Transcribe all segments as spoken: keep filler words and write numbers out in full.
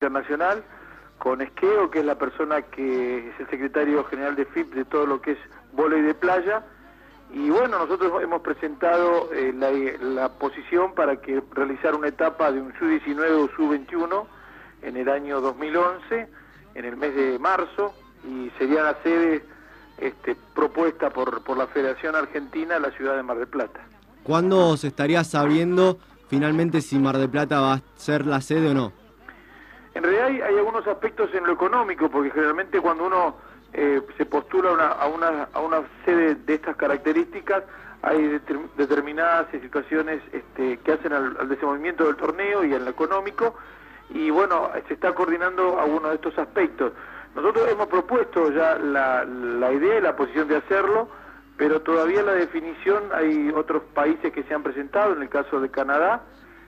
Internacional, con Esqueo, que es la persona que es el secretario general de F I P de todo lo que es vóley de playa. Y bueno, nosotros hemos presentado eh, la, la posición para que realizar una etapa de un sub diecinueve o sub veintiuno en el año dos mil once, en el mes de marzo, y sería la sede este, propuesta por, por la Federación Argentina, la ciudad de Mar del Plata. ¿Cuándo se estaría sabiendo finalmente si Mar del Plata va a ser la sede o no? En realidad hay, hay algunos aspectos en lo económico, porque generalmente cuando uno eh, se postula una, a, una, a una sede de estas características, hay deter, determinadas situaciones este, que hacen al, al desenvolvimiento del torneo y en lo económico, y bueno, se está coordinando algunos de estos aspectos. Nosotros hemos propuesto ya la, la idea y la posición de hacerlo, pero todavía la definición, hay otros países que se han presentado, en el caso de Canadá,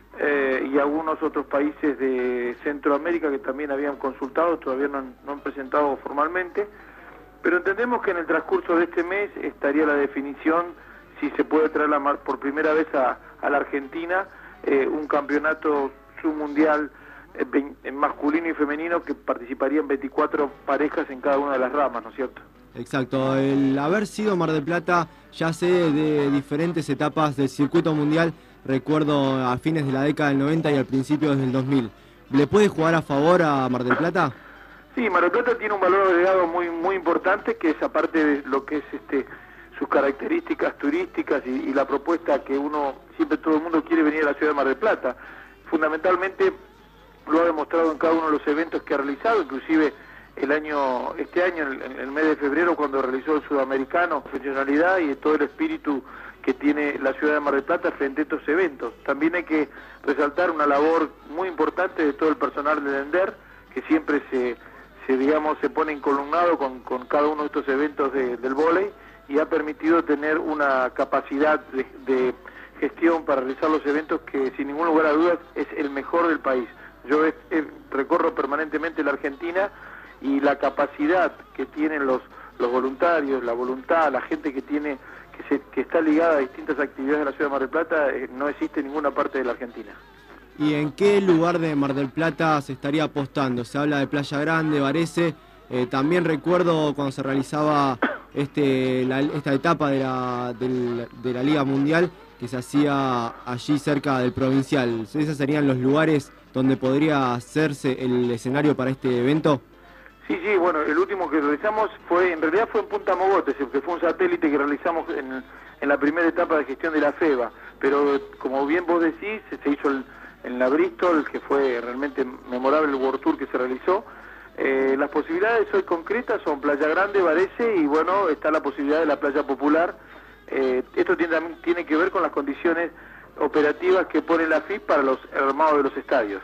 eh, y algunos otros países de Centroamérica que también habían consultado, todavía no han, no han presentado formalmente, pero entendemos que en el transcurso de este mes estaría la definición si se puede traer la, por primera vez a, a la Argentina eh, un campeonato submundial eh, en masculino y femenino que participarían veinticuatro parejas en cada una de las ramas, ¿no es cierto? Exacto, el haber sido Mar del Plata ya sé de diferentes etapas del circuito mundial, recuerdo a fines de la década del noventa y al principio del dos mil. ¿Le puede jugar a favor a Mar del Plata? Sí, Mar del Plata tiene un valor agregado muy muy importante, que es aparte de lo que es este sus características turísticas y, y la propuesta que uno, siempre todo el mundo quiere venir a la ciudad de Mar del Plata. Fundamentalmente lo ha demostrado en cada uno de los eventos que ha realizado, inclusive el año, este año, en el mes de febrero, cuando realizó el Sudamericano, profesionalidad y todo el espíritu que tiene la ciudad de Mar del Plata frente a estos eventos. También hay que resaltar una labor muy importante de todo el personal del ENDER, que siempre se, se digamos, se pone encolumnado con, con cada uno de estos eventos de, del vóley, y ha permitido tener una capacidad de, de gestión para realizar los eventos que, sin ningún lugar a dudas, es el mejor del país. Yo eh, recorro permanentemente la Argentina, y la capacidad que tienen los los voluntarios, la voluntad, la gente que tiene que se que está ligada a distintas actividades de la ciudad de Mar del Plata, eh, no existe en ninguna parte de la Argentina. ¿Y en qué lugar de Mar del Plata se estaría apostando? Se habla de Playa Grande, Varese, eh, también recuerdo cuando se realizaba este la, esta etapa de la, del, de la Liga Mundial, que se hacía allí cerca del Provincial. ¿Esos serían los lugares donde podría hacerse el escenario para este evento? Sí, sí, bueno, el último que realizamos fue, en realidad fue en Punta Mogotes, que fue un satélite que realizamos en, en la primera etapa de gestión de la FEBA, pero como bien vos decís, se hizo el, en la Bristol, que fue realmente memorable el World Tour que se realizó. Eh, las posibilidades hoy concretas son Playa Grande, Varese, y bueno, está la posibilidad de la Playa Popular. Eh, esto tiene, también tiene que ver con las condiciones operativas que pone la F I P para los armados de los estadios.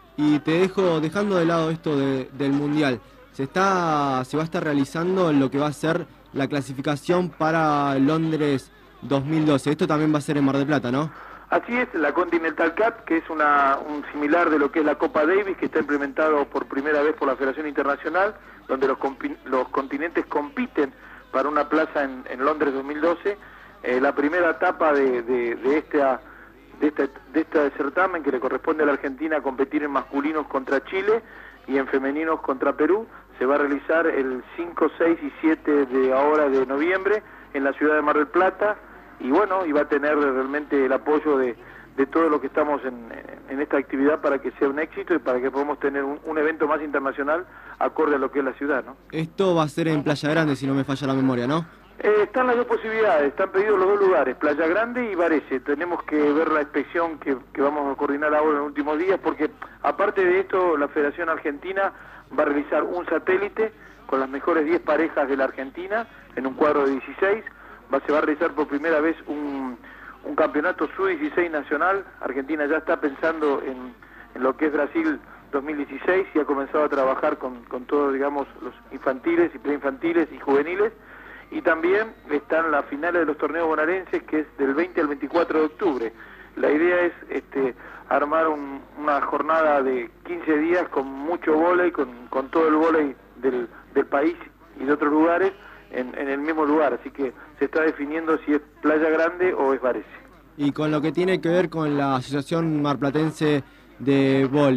Y te dejo, dejando de lado esto de, del Mundial, se está se va a estar realizando lo que va a ser la clasificación para Londres dos mil doce. Esto también va a ser en Mar del Plata, ¿no? Así es, la Continental Cup, que es una un similar de lo que es la Copa Davis, que está implementado por primera vez por la Federación Internacional, donde los, los continentes compiten para una plaza en, en Londres dos mil doce. Eh, la primera etapa de, de, de, esta, de, este, de este certamen, que le corresponde a la Argentina competir en masculinos contra Chile y en femeninos contra Perú, se va a realizar el cinco, seis y siete de ahora de noviembre en la ciudad de Mar del Plata, y bueno, y va a tener realmente el apoyo de, de todos los que estamos en, en esta actividad para que sea un éxito y para que podamos tener un, un evento más internacional acorde a lo que es la ciudad, ¿no? Esto va a ser en Playa Grande, si no me falla la memoria, ¿no? Eh, están las dos posibilidades, están pedidos los dos lugares, Playa Grande y Varese. Tenemos que ver la inspección que, que vamos a coordinar ahora en los últimos días, porque aparte de esto, la Federación Argentina va a realizar un satélite con las mejores diez parejas de la Argentina en un cuadro de dieciséis. Va, se va a realizar por primera vez un, un campeonato sub dieciséis nacional. Argentina ya está pensando en, en lo que es Brasil dos mil dieciséis y ha comenzado a trabajar con, con todos, digamos, los infantiles y preinfantiles y juveniles. Y también están las finales de los torneos bonaerenses, que es del veinte al veinticuatro de octubre. La idea es este, armar un, una jornada de quince días con mucho vóley, con, con todo el vóley del, del país y de otros lugares en, en el mismo lugar. Así que se está definiendo si es Playa Grande o es Varese. Y con lo que tiene que ver con la Asociación Marplatense de Vóley,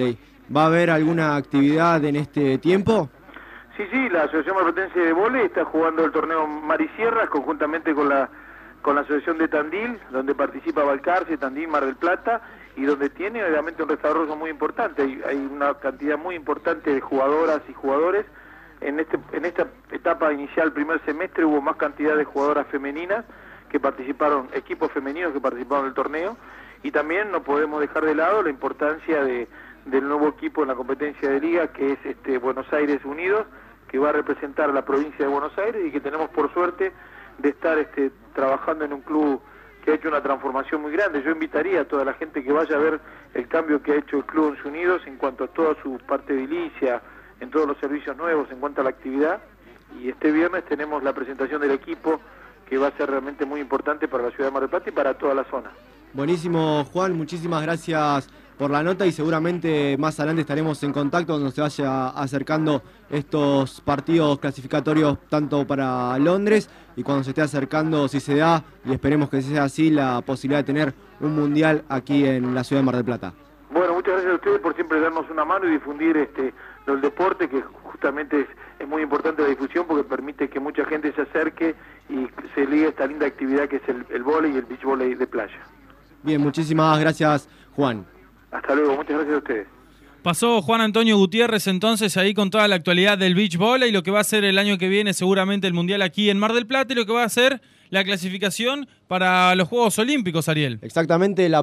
¿Va a haber alguna actividad en este tiempo? Sí, sí, la Asociación Marplatense de Vóley está jugando el torneo Marisierras conjuntamente con la con la Asociación de Tandil, donde participa Balcarce, Tandil, Mar del Plata, y donde tiene obviamente un desarrollo muy importante. Hay, hay una cantidad muy importante de jugadoras y jugadores. En este en esta etapa inicial, primer semestre, hubo más cantidad de jugadoras femeninas que participaron, equipos femeninos que participaron del torneo, y también no podemos dejar de lado la importancia de del nuevo equipo en la competencia de liga, que es este Buenos Aires Unidos, que va a representar a la provincia de Buenos Aires, y que tenemos por suerte de estar este trabajando en un club que ha hecho una transformación muy grande. Yo invitaría a toda la gente que vaya a ver el cambio que ha hecho el Club Once Unidos en cuanto a toda su parte edilicia, en todos los servicios nuevos, en cuanto a la actividad, y este viernes tenemos la presentación del equipo, que va a ser realmente muy importante para la ciudad de Mar del Plata y para toda la zona. Buenísimo, Juan, muchísimas gracias por la nota, y seguramente más adelante estaremos en contacto cuando se vaya acercando estos partidos clasificatorios tanto para Londres, y cuando se esté acercando, si se da, y esperemos que sea así, la posibilidad de tener un mundial aquí en la ciudad de Mar del Plata. Bueno, muchas gracias a ustedes por siempre darnos una mano y difundir este el deporte, que justamente es, es muy importante la difusión, porque permite que mucha gente se acerque y se ligue a esta linda actividad que es el, el vóley y el beach vóley de playa. Bien, muchísimas gracias, Juan. Hasta luego, muchas gracias a ustedes. Pasó Juan Antonio Gutiérrez entonces ahí con toda la actualidad del beach volley y lo que va a ser el año que viene seguramente el mundial aquí en Mar del Plata, y lo que va a ser la clasificación para los Juegos Olímpicos, Ariel. Exactamente, la